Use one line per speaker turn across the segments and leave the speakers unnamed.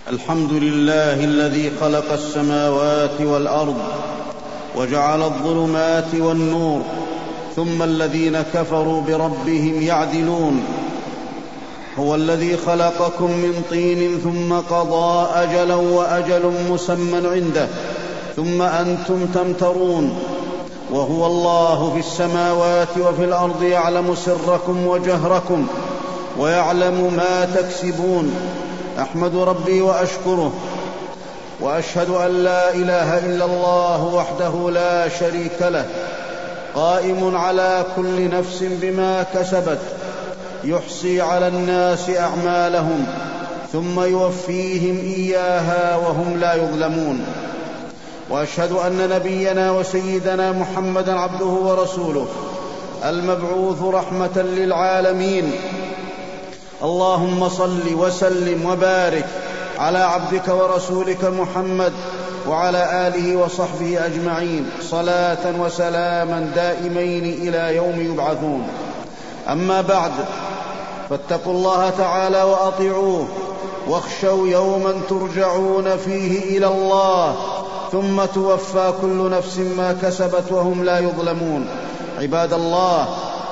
الحمد لله الذي خلق السماوات والأرض وجعل الظلمات والنور، ثم الذين كفروا بربهم يعدلون. هو الذي خلقكم من طين ثم قضى أجلا وأجل مسمى عنده ثم أنتم تمترون. وهو الله في السماوات وفي الأرض، يعلم سركم وجهركم ويعلم ما تكسبون. أحمد ربي وأشكره، وأشهد أن لا إله إلا الله وحده لا شريك له، قائم على كل نفس بما كسبت، يحصي على الناس أعمالهم ثم يوفيهم إياها وهم لا يظلمون. وأشهد أن نبينا وسيدنا محمدًا عبده ورسوله، المبعوث رحمة للعالمين. اللهم صل وسلم وبارك على عبدك ورسولك محمد وعلى آله وصحبه أجمعين، صلاة وسلاما دائمين إلى يوم يبعثون. أما بعد، فاتقوا الله تعالى وأطيعوه، واخشوا يوما ترجعون فيه إلى الله، ثم توفى كل نفس ما كسبت وهم لا يظلمون. عباد الله،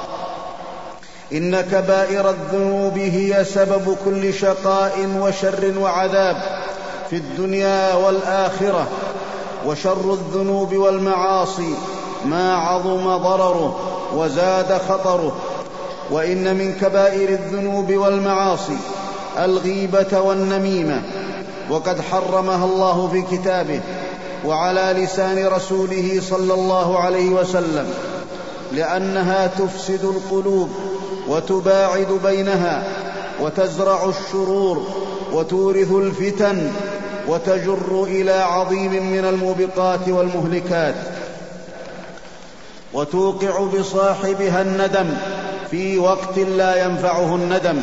إن كبائر الذنوب هي سبب كل شقاء وشر وعذاب في الدنيا والآخرة. وشر الذنوب والمعاصي ما عظم ضرره وزاد خطره. وإن من كبائر الذنوب والمعاصي الغيبة والنميمة، وقد حرمها الله في كتابه وعلى لسان رسوله صلى الله عليه وسلم، لأنها تفسد القلوب وتباعد بينها وتزرع الشرور وتورث الفتن وتجر إلى عظيم من الموبقات والمهلكات، وتوقع بصاحبها الندم في وقت لا ينفعه الندم،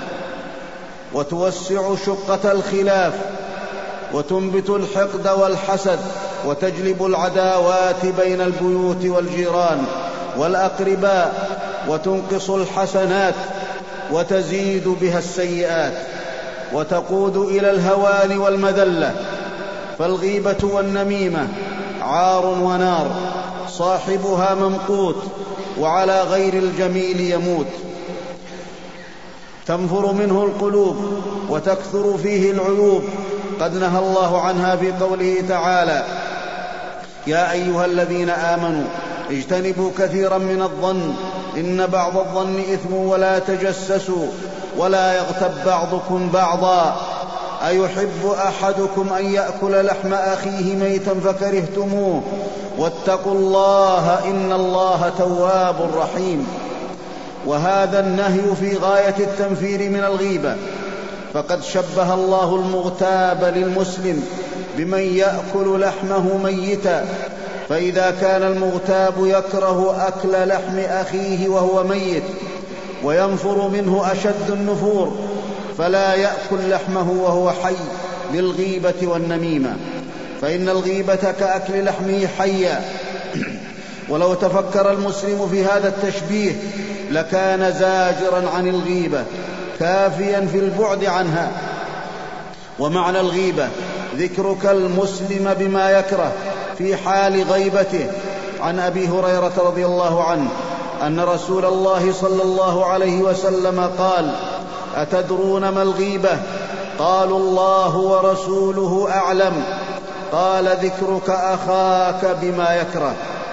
وتوسع شقة الخلاف، وتنبت الحقد والحسد، وتجلب العداوات بين البيوت والجيران والأقرباء، وتنقص الحسنات وتزيد بها السيئات، وتقود إلى الهوان والمذلة. فالغيبة والنميمة عار ونار، صاحبها ممقوت، وعلى غير الجميل يموت. تنفر منه القلوب وتكثر فيه العيوب، قد نهى الله عنها في قوله تعالى: يا أيها الذين آمنوا اجتنبوا كثيرا من الظن إن بعض الظن إثم ولا تجسسوا ولا يغتب بعضكم بعضا أيحب أحدكم أن يأكل لحم أخيه ميتا فكرهتموه واتقوا الله إن الله تواب رحيم. وهذا النهي في غاية التنفير من الغيبة، فقد شبه الله المغتاب للمسلم بمن يأكل لحمه ميتا، فإذا كان المغتاب يكره أكل لحم أخيه وهو ميت وينفر منه أشد النفور، فلا يأكل لحمه وهو حي بالغيبة والنميمة، فإن الغيبة كأكل لحمه حيا. ولو تفكر المسلم في هذا التشبيه لكان زاجرا عن الغيبة كافيا في البعد عنها. ومعنى الغيبة ذكرك المسلم بما يكره في حال غيبته. عن أبي هريرة رضي الله عنه أن رسول الله صلى الله عليه وسلم قال: أتدرون ما الغيبة؟ قالوا: الله ورسوله أعلم. قال: ذكرك أخاك بما يكره.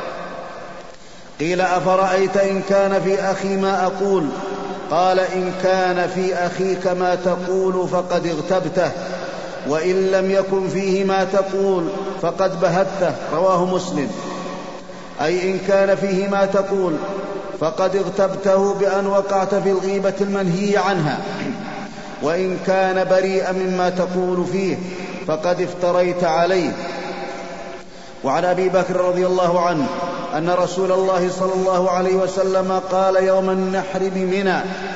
قيل: أفرأيت إن كان في أخي ما أقول؟ قال: إن كان في أخيك ما تقول فقد اغتبته، وإن لم يكن فيه ما تقول فقد بهته. رواه مسلم. أي إن كان فيه ما تقول فقد اغتبته بأن وقعت في الغيبة المنهي عنها، وإن كان بريئا مما تقول فيه فقد افتريت عليه. وعن أبي بكر رضي الله عنه أن رسول الله صلى الله عليه وسلم قال يوم النحر بمنى: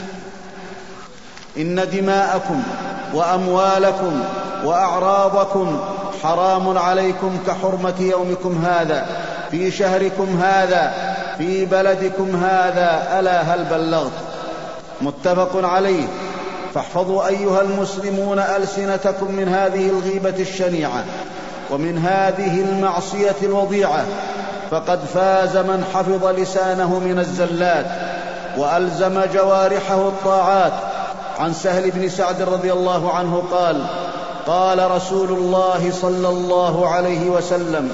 إن دماءكم وأموالكم وأعراضكم حرام عليكم كحرمة يومكم هذا في شهركم هذا في بلدكم هذا، ألا هل بلغت؟ متفق عليه. فاحفظوا أيها المسلمون ألسنتكم من هذه الغيبة الشنيعة ومن هذه المعصية الوضيعة، فقد فاز من حفظ لسانه من الزلات وألزم جوارحه الطاعات. عن سهل بن سعد رضي الله عنه قال: قال رسول الله صلى الله عليه وسلم: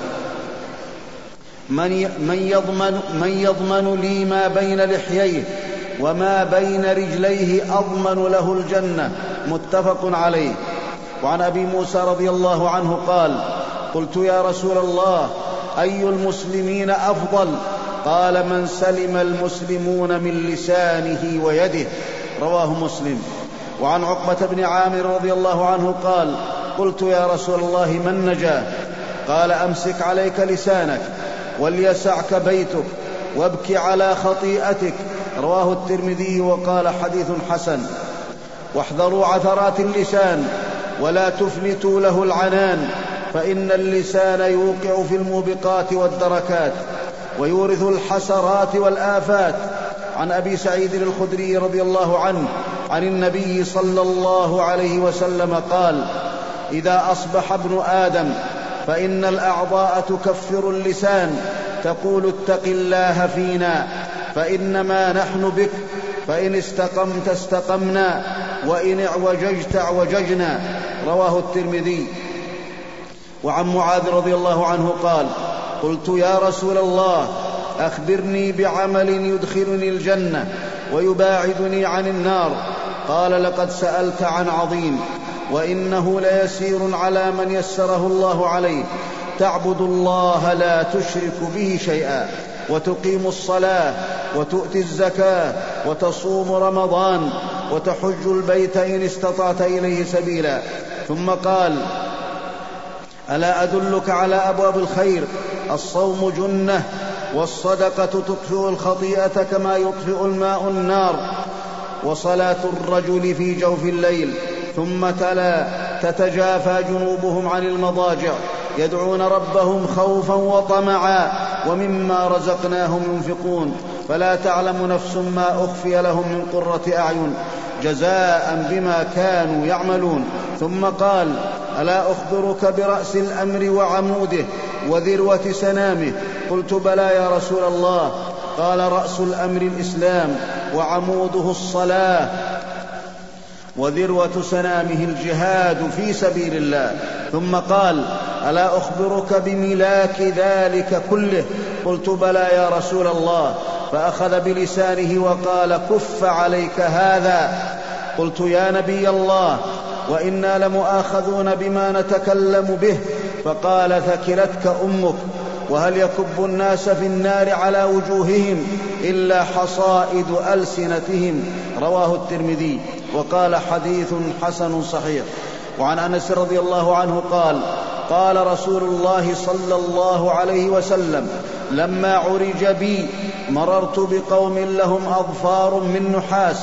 من يضمن لي ما بين لحييه وما بين رجليه أضمن له الجنة. متفق عليه. وعن أبي موسى رضي الله عنه قال: قلت يا رسول الله أي المسلمين أفضل؟ قال: من سلم المسلمون من لسانه ويده. رواه مسلم. وعن عقبة بن عامر رضي الله عنه قال: قلت يا رسول الله من نجا؟ قال: أمسك عليك لسانك وليسعك بيتك وابك على خطيئتك. رواه الترمذي وقال: حديث حسن. واحذروا عثرات اللسان ولا تفلتوا له العنان، فإن اللسان يوقع في الموبقات والدركات ويورث الحسرات والآفات. عن أبي سعيد الخدري رضي الله عنه عن النبي صلى الله عليه وسلم قال: إذا أصبح ابن آدم فإن الأعضاء تكفر اللسان تقول: اتق الله فينا فإنما نحن بك، فإن استقمت استقمنا وإن اعوججت اعوججنا. رواه الترمذي. وعن معاذ رضي الله عنه قال: قلت يا رسول الله أخبرني بعمل يدخلني الجنة ويباعدني عن النار. قال: لقد سألت عن عظيم، وإنه ليسير على من يسره الله عليه: تعبد الله لا تشرك به شيئا، وتقيم الصلاة، وتؤتي الزكاة، وتصوم رمضان، وتحج البيت إن استطعت إليه سبيلا. ثم قال: ألا أدلك على أبواب الخير؟ الصوم جنة، والصدقة تطفئ الخطيئة كما يطفئ الماء النار، وصلاة الرجل في جوف الليل. ثم تلا: تتجافى جنوبهم عن المضاجع يدعون ربهم خوفا وطمعا ومما رزقناهم ينفقون، فلا تعلم نفس ما أخفي لهم من قرة أعين جزاء بما كانوا يعملون. ثم قال: ألا أخبرك برأس الأمر وعموده وذروة سنامه؟ قلت: بلى يا رسول الله. قال: رأس الأمر الإسلام، وعموده الصلاة، وذروة سنامه الجهاد في سبيل الله. ثم قال: ألا أخبرك بملاك ذلك كله؟ قلت: بلى يا رسول الله. فأخذ بلسانه وقال: كف عليك هذا. قلت: يا نبي الله، وإنا لمؤاخذون بما نتكلم به. فقال: ثكلتك أمك، وهل يكب الناس في النار على وجوههم إلا حصائد ألسنتهم. رواه الترمذي وقال: حديث حسن صحيح. وعن أنس رضي الله عنه قال: قال رسول الله صلى الله عليه وسلم: لما عرج بي مررت بقوم لهم أظفار من نحاس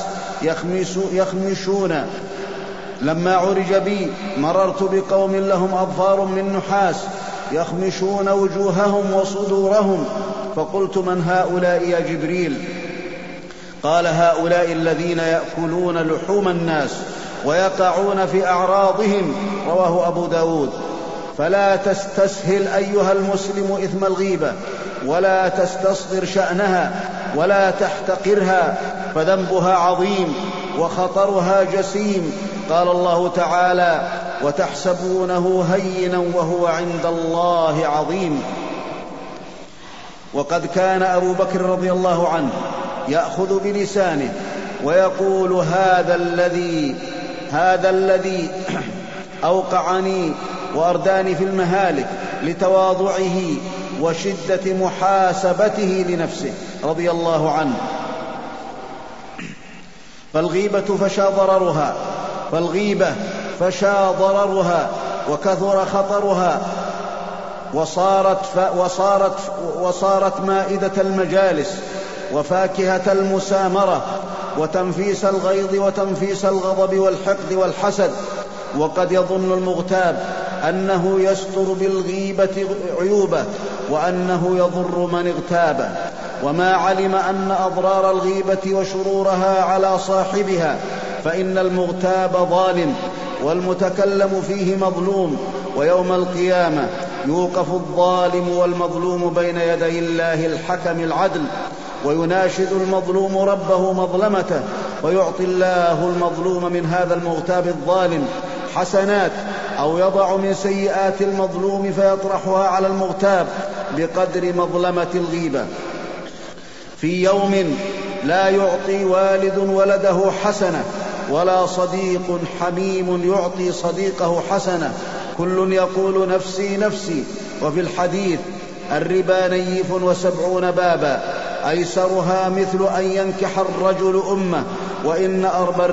يخمشون لما عرج بي مررت بقوم لهم أظفار من نحاس يخمشون وجوههم وصدورهم، فقلت: من هؤلاء يا جبريل؟ قال: هؤلاء الذين يأكلون لحوم الناس ويقعون في أعراضهم. رواه أبو داود. فلا تستسهل أيها المسلم إثم الغيبة، ولا تستصغر شأنها، ولا تحتقرها، فذنبها عظيم وخطرها جسيم. قال الله تعالى: وتحسبونه هينا وهو عند الله عظيم. وقد كان أبو بكر رضي الله عنه يأخذ بلسانه ويقول: هذا الذي أوقعني وأرداني في المهالك، لتواضعه وشدة محاسبته لنفسه رضي الله عنه. فالغيبة فشى ضررها وكثر خطرها، وصارت مائدة المجالس وفاكهة المسامرة وتنفيس الغيظ وتنفيس الغضب والحقد والحسد. وقد يظن المغتاب أنه يستر بالغيبة عيوبه، وأنه يضر من اغتابه، وما علم أن أضرار الغيبة وشرورها على صاحبها فإن المغتاب ظالم والمتكلم فيه مظلوم، ويوم القيامة يوقف الظالم والمظلوم بين يدي الله الحكم العدل، ويناشد المظلوم ربه مظلمته، ويعطي الله المظلوم من هذا المغتاب الظالم حسنات، أو يضع من سيئات المظلوم فيطرحها على المغتاب بقدر مظلمة الغيبة. في يوم لا يعطي والد ولده حسنة، ولا صديق حميم يعطي صديقه حسنة، كل يقول نفسي نفسي. وفي الحديث: الربا نيف 70 بابا، أيسرها مثل أن ينكح الرجل أمه، وإن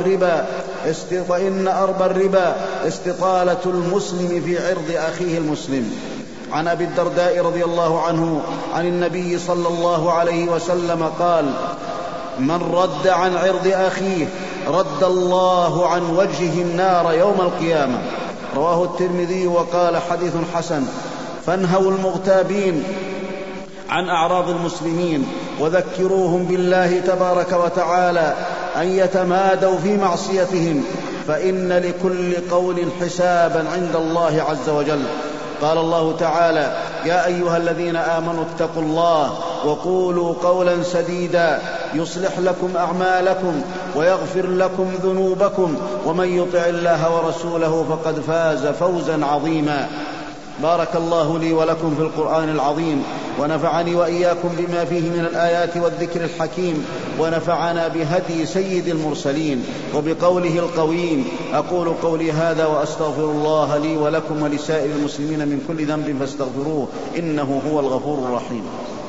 أربى الربا استطالة المسلم في عرض أخيه المسلم. عن أبي الدرداء رضي الله عنه عن النبي صلى الله عليه وسلم قال: من رد عن عرض أخيه رد الله عن وجهه النار يوم القيامة. رواه الترمذي وقال: حديث حسن. فانهوا المغتابين عن أعراض المسلمين، وذكروهم بالله تبارك وتعالى أن يتمادوا في معصيتهم، فإن لكل قول حسابا عند الله عز وجل. قال الله تعالى: يا أيها الذين آمنوا اتقوا الله وقولوا قولا سديدا يصلح لكم أعمالكم ويغفر لكم ذنوبكم، ومن يطع الله ورسوله فقد فاز فوزا عظيما. بارك الله لي ولكم في القرآن العظيم، ونفعني وإياكم بما فيه من الآيات والذكر الحكيم، ونفعنا بهدي سيد المرسلين وبقوله القويم. أقول قولي هذا وأستغفر الله لي ولكم ولسائر المسلمين من كل ذنب فاستغفروه، إنه هو الغفور الرحيم.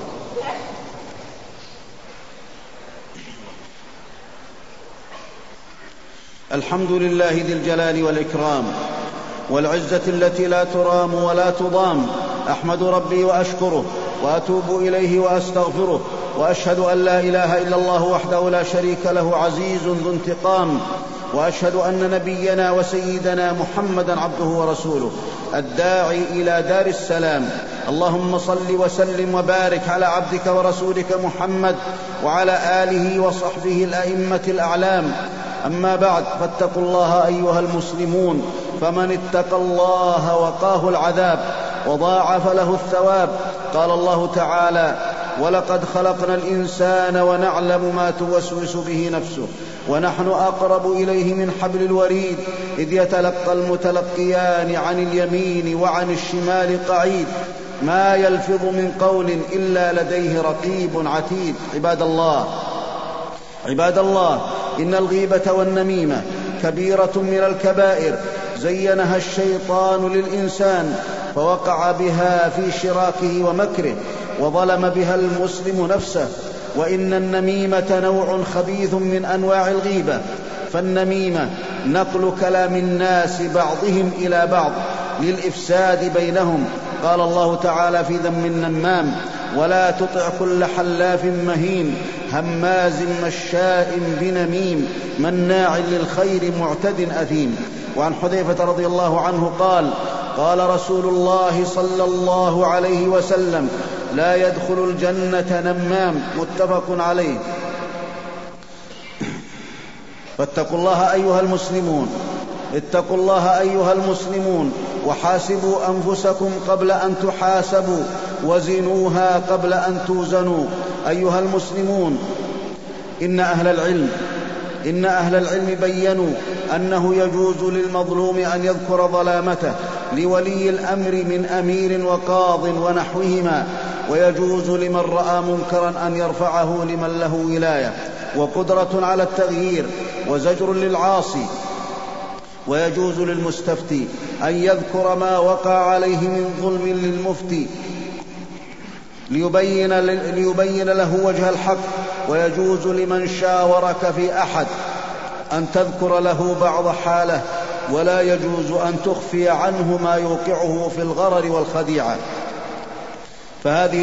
الحمد لله ذي الجلال والإكرام والعزة التي لا ترام ولا تضام. أحمد ربي وأشكره وأتوب إليه وأستغفره، وأشهد أن لا إله إلا الله وحده لا شريك له عزيز ذو انتقام، وأشهد أن نبينا وسيدنا محمدا عبده ورسوله الداعي إلى دار السلام. اللهم صل وسلم وبارك على عبدك ورسولك محمد وعلى آله وصحبه الأئمة الأعلام. أما بعد، فاتقوا الله أيها المسلمون، فمن اتقى الله وقاه العذاب وضاعف له الثواب. قال الله تعالى: ولقد خلقنا الإنسان ونعلم ما توسوس به نفسه ونحن أقرب إليه من حبل الوريد إذ يتلقى المتلقيان عن اليمين وعن الشمال قعيد ما يلفظ من قول إلا لديه رقيب عتيد. عباد الله، إن الغيبة والنميمة كبيرة من الكبائر زينها الشيطان للإنسان فوقع بها في شراكه ومكره، وظلم بها المسلم نفسه. وإن النميمة نوع خبيث من أنواع الغيبة، فالنميمة نقل كلام الناس بعضهم إلى بعض للإفساد بينهم. قال الله تعالى في ذم النمام: ولا تطع كل حلاف مهين هماز مشاء بنميم مناع للخير معتد أثيم. وعن حذيفة رضي الله عنه قال: قال رسول الله صلى الله عليه وسلم: لا يدخل الجنة نمام. متفق عليه. فاتقوا الله أيها المسلمون، وحاسبوا أنفسكم قبل أن تحاسبوا، وزنوها قبل أن توزنوا. أيها المسلمون، إن أهل العلم بيّنوا أنه يجوز للمظلوم أن يذكر ظلامته لولي الأمر من أمير وقاض ونحوهما، ويجوز لمن رأى منكرا أن يرفعه لمن له ولاية وقدرة على التغيير وزجر للعاصي، ويجوز للمستفتي أن يذكر ما وقع عليه من ظلم للمفتي ليبين له وجه الحق، ويجوز لمن شاورك في أحد أن تذكر له بعض حاله، ولا يجوز أن تخفي عنه ما يوقعه في الغرر والخديعة. فهذه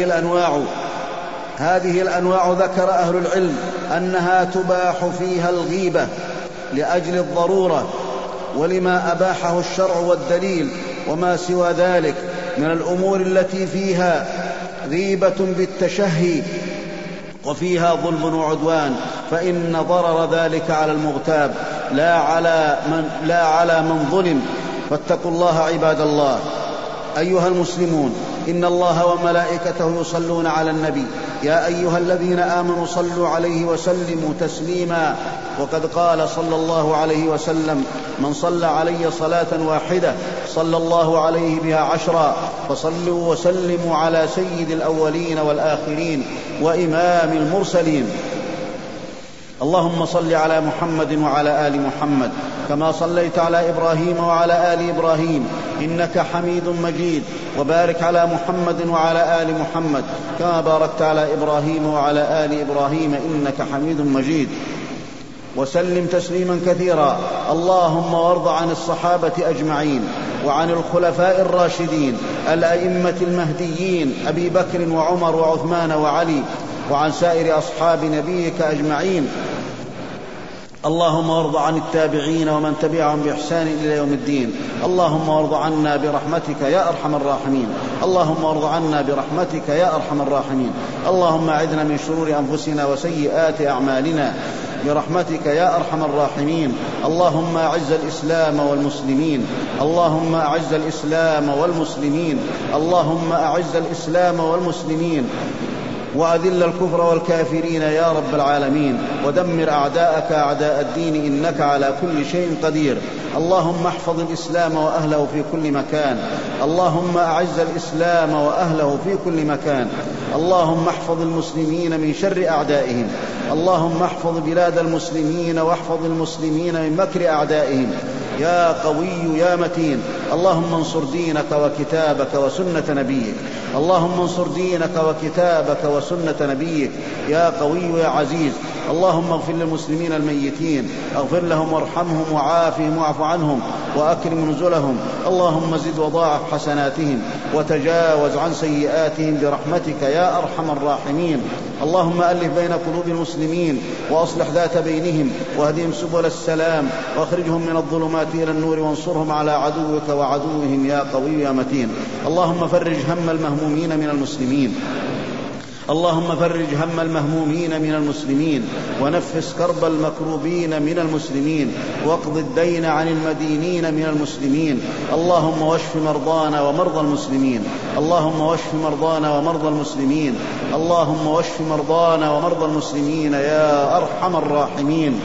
الأنواع ذكر أهل العلم أنها تباح فيها الغيبة لأجل الضرورة ولما أباحه الشرع والدليل، وما سوى ذلك من الأمور التي فيها غيبة بالتشهي وفيها ظلم وعدوان فإن ضرر ذلك على المغتاب لا على من ظلم، فاتقوا الله عباد الله. أيها المسلمون، إن الله وملائكته يصلون على النبي، يا أيها الذين آمنوا صلوا عليه وسلموا تسليما. وقد قال صلى الله عليه وسلم: من صلى علي صلاة واحدة صلى الله عليه بها 10. فصلوا وسلموا على سيد الأولين والآخرين وإمام المرسلين. اللهم صل على محمد وعلى آل محمد كما صليت على إبراهيم وعلى آل إبراهيم إنك حميد مجيد، وبارك على محمد وعلى آل محمد كما باركت على إبراهيم وعلى آل إبراهيم إنك حميد مجيد، وسلم تسليما كثيرا. اللهم وارض عن الصحابة أجمعين، وعن الخلفاء الراشدين الأئمة المهديين أبي بكر وعمر وعثمان وعلي، وعن سائر أصحاب نبيك أجمعين. اللهم وارض عن التابعين ومن تبعهم بإحسان إلى يوم الدين. اللهم وارض عنا برحمتك يا أرحم الراحمين. اللهم وارض عنا برحمتك يا أرحم الراحمين. اللهم أعذنا من شرور أنفسنا وسيئات أعمالنا برحمتك يا أرحم الراحمين. اللهم أعز الإسلام والمسلمين. اللهم أعز الإسلام والمسلمين. اللهم أعز الإسلام والمسلمين، وأذل الكفر والكافرين يا رب العالمين، ودمر أعداءك أعداء الدين إنك على كل شيء قدير. اللهم احفظ الإسلام وأهله في كل مكان. اللهم أعز الإسلام وأهله في كل مكان. اللهم احفظ المسلمين من شر أعدائهم. اللهم احفظ بلاد المسلمين واحفظ المسلمين من مكر أعدائهم يا قوي يا متين. اللهم انصر دينك وكتابك وسنة نبيك. اللهم انصر دينك وكتابك وسنة نبيك يا قوي يا عزيز. اللهم اغفر للمسلمين الميتين، اغفر لهم وارحمهم وعافهم واعف عنهم وأكرم نزلهم. اللهم زد وضاعف حسناتهم وتجاوز عن سيئاتهم برحمتك يا أرحم الراحمين. اللهم ألف بين قلوب المسلمين وأصلح ذات بينهم واهدهم سبل السلام واخرجهم من الظلمات إلى النور وانصرهم على عدوك وعدوهم يا قوي يا متين. اللهم فرج هم المهمومين من المسلمين. اللهم فرج هم المهمومين من المسلمين، ونفس كرب المكروبين من المسلمين، واقض الدين عن المدينين من المسلمين. اللهم واشف مرضانا ومرضى المسلمين. اللهم واشف مرضانا ومرضى المسلمين. اللهم واشف مرضانا ومرضى المسلمين يا أرحم الراحمين.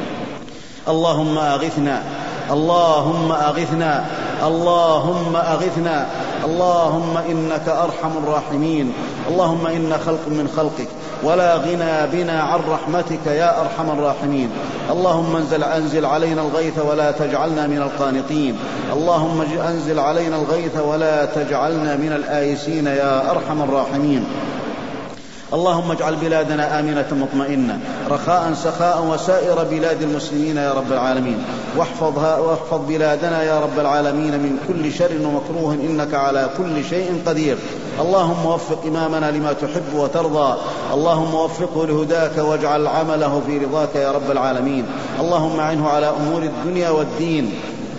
اللهم أغثنا، اللهم أغثنا، اللهم أغثنا. اللهم إنك أرحم الراحمين. اللهم إن خلق من خلقك ولا غنى بنا عن رحمتك يا أرحم الراحمين. اللهم أنزل علينا الغيث ولا تجعلنا من القانطين. اللهم أنزل علينا الغيث ولا تجعلنا من الآيسين يا أرحم الراحمين. اللهم اجعل بلادنا آمنة مطمئنة رخاء سخاء وسائر بلاد المسلمين يا رب العالمين، واحفظ بلادنا يا رب العالمين من كل شر ومكروه إنك على كل شيء قدير. اللهم وفق إمامنا لما تحب وترضى. اللهم وفقه لهداك واجعل عمله في رضاك يا رب العالمين. اللهم أعنه على أمور الدنيا والدين.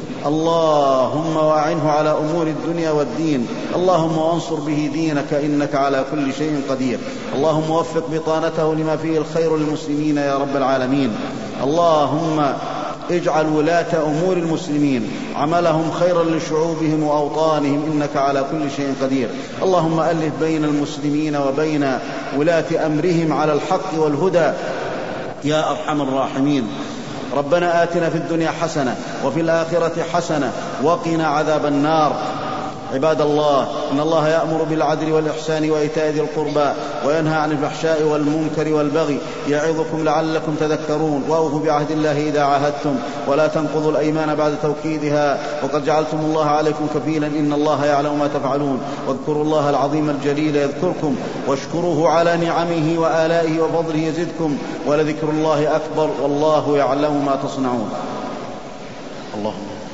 اللهم وأعنه على أمور الدنيا والدين. اللهم وانصر به دينك إنك على كل شيء قدير. اللهم وفق بطانته لما فيه الخير للمسلمين يا رب العالمين. اللهم اجعل ولاة أمور المسلمين عملهم خيرا لشعوبهم وأوطانهم إنك على كل شيء قدير. اللهم ألف بين المسلمين وبين ولاة أمرهم على الحق والهدى يا أرحم الراحمين. ربنا آتنا في الدنيا حسنة وفي الآخرة حسنة وقنا عذاب النار. عباد الله، إن الله يأمر بالعدل والإحسان وإيتاء ذي القربى وينهى عن الفحشاء والمنكر والبغي يعظكم لعلكم تذكرون. وأوفوا بعهد الله إذا عاهدتم ولا تنقضوا الأيمان بعد توكيدها وقد جعلتم الله عليكم كفيلا إن الله يعلم ما تفعلون. واذكروا الله العظيم الجليل يذكركم واشكروه على نعمه وآلائه وفضله يزدكم ولذكر الله أكبر والله يعلم ما تصنعون. اللهم